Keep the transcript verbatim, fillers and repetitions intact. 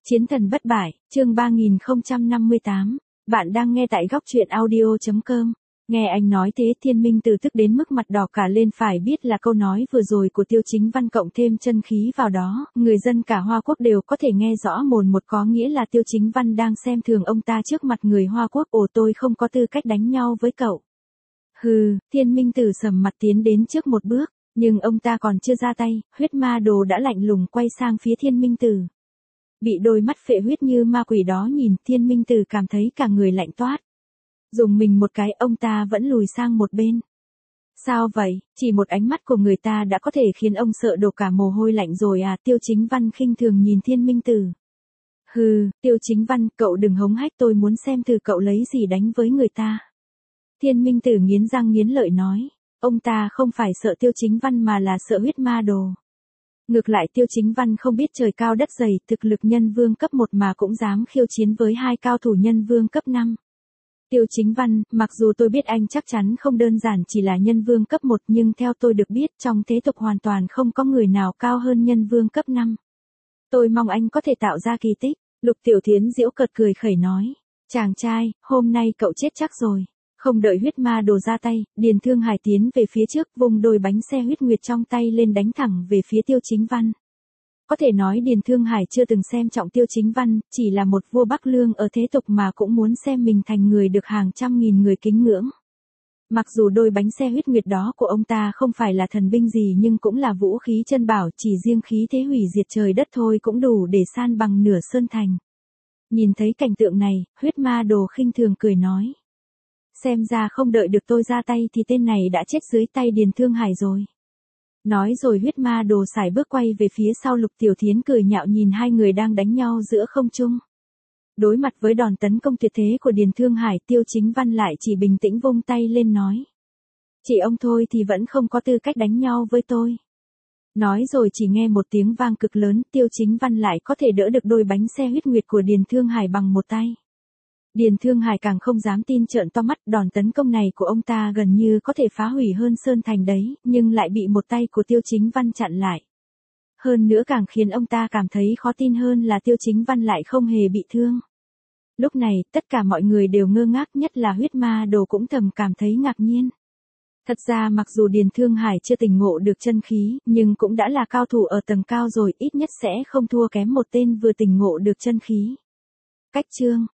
Chiến thần bất bại, chương ba nghìn không trăm năm mươi tám. Bạn đang nghe tại góc truyện audio chấm com. Nghe anh nói thế Thiên Minh Tử tức đến mức mặt đỏ cả lên, phải biết là câu nói vừa rồi của Tiêu Chính Văn cộng thêm chân khí vào đó, người dân cả Hoa Quốc đều có thể nghe rõ mồn một, có nghĩa là Tiêu Chính Văn đang xem thường ông ta trước mặt người Hoa Quốc. Ồ, tôi không có tư cách đánh nhau với cậu. Hừ, Thiên Minh Tử sầm mặt tiến đến trước một bước, nhưng ông ta còn chưa ra tay, huyết ma đồ đã lạnh lùng quay sang phía Thiên Minh Tử. Bị đôi mắt phệ huyết như ma quỷ đó nhìn, Thiên Minh Tử cảm thấy cả người lạnh toát. Dùng mình một cái, ông ta vẫn lùi sang một bên. Sao vậy, chỉ một ánh mắt của người ta đã có thể khiến ông sợ đổ cả mồ hôi lạnh rồi à? Tiêu Chính Văn khinh thường nhìn Thiên Minh Tử. Hừ, Tiêu Chính Văn, cậu đừng hống hách, tôi muốn xem thử cậu lấy gì đánh với người ta. Thiên Minh Tử nghiến răng nghiến lợi nói. Ông ta không phải sợ Tiêu Chính Văn mà là sợ huyết ma đồ. Ngược lại Tiêu Chính Văn không biết trời cao đất dày, thực lực nhân vương cấp một mà cũng dám khiêu chiến với hai cao thủ nhân vương cấp năm. Tiêu Chính Văn, mặc dù tôi biết anh chắc chắn không đơn giản chỉ là nhân vương cấp một, nhưng theo tôi được biết trong thế tục hoàn toàn không có người nào cao hơn nhân vương cấp năm. Tôi mong anh có thể tạo ra kỳ tích. Lục Tiểu Thiến giễu cợt cười khẩy nói. Chàng trai, hôm nay cậu chết chắc rồi. Không đợi huyết ma đồ ra tay, Điền Thương Hải tiến về phía trước, vùng đôi bánh xe huyết nguyệt trong tay lên đánh thẳng về phía Tiêu Chính Văn. Có thể nói Điền Thương Hải chưa từng xem trọng Tiêu Chính Văn, chỉ là một vua Bắc Lương ở thế tục mà cũng muốn xem mình thành người được hàng trăm nghìn người kính ngưỡng. Mặc dù đôi bánh xe huyết nguyệt đó của ông ta không phải là thần binh gì nhưng cũng là vũ khí chân bảo, chỉ riêng khí thế hủy diệt trời đất thôi cũng đủ để san bằng nửa sơn thành. Nhìn thấy cảnh tượng này, huyết ma đồ khinh thường cười nói. Xem ra không đợi được tôi ra tay thì tên này đã chết dưới tay Điền Thương Hải rồi. Nói rồi huyết ma đồ sải bước quay về phía sau. Lục Tiểu Thiến cười nhạo nhìn hai người đang đánh nhau giữa không trung. Đối mặt với đòn tấn công tuyệt thế của Điền Thương Hải, Tiêu Chính Văn lại chỉ bình tĩnh vung tay lên nói. Chỉ ông thôi thì vẫn không có tư cách đánh nhau với tôi. Nói rồi chỉ nghe một tiếng vang cực lớn, Tiêu Chính Văn lại có thể đỡ được đôi bánh xe huyết nguyệt của Điền Thương Hải bằng một tay. Điền Thương Hải càng không dám tin, trợn to mắt, đòn tấn công này của ông ta gần như có thể phá hủy hơn sơn thành đấy, nhưng lại bị một tay của Tiêu Chính Văn chặn lại. Hơn nữa càng khiến ông ta cảm thấy khó tin hơn là Tiêu Chính Văn lại không hề bị thương. Lúc này, tất cả mọi người đều ngơ ngác, nhất là huyết ma đồ cũng thầm cảm thấy ngạc nhiên. Thật ra mặc dù Điền Thương Hải chưa tỉnh ngộ được chân khí, nhưng cũng đã là cao thủ ở tầng cao rồi, ít nhất sẽ không thua kém một tên vừa tỉnh ngộ được chân khí. Cách chương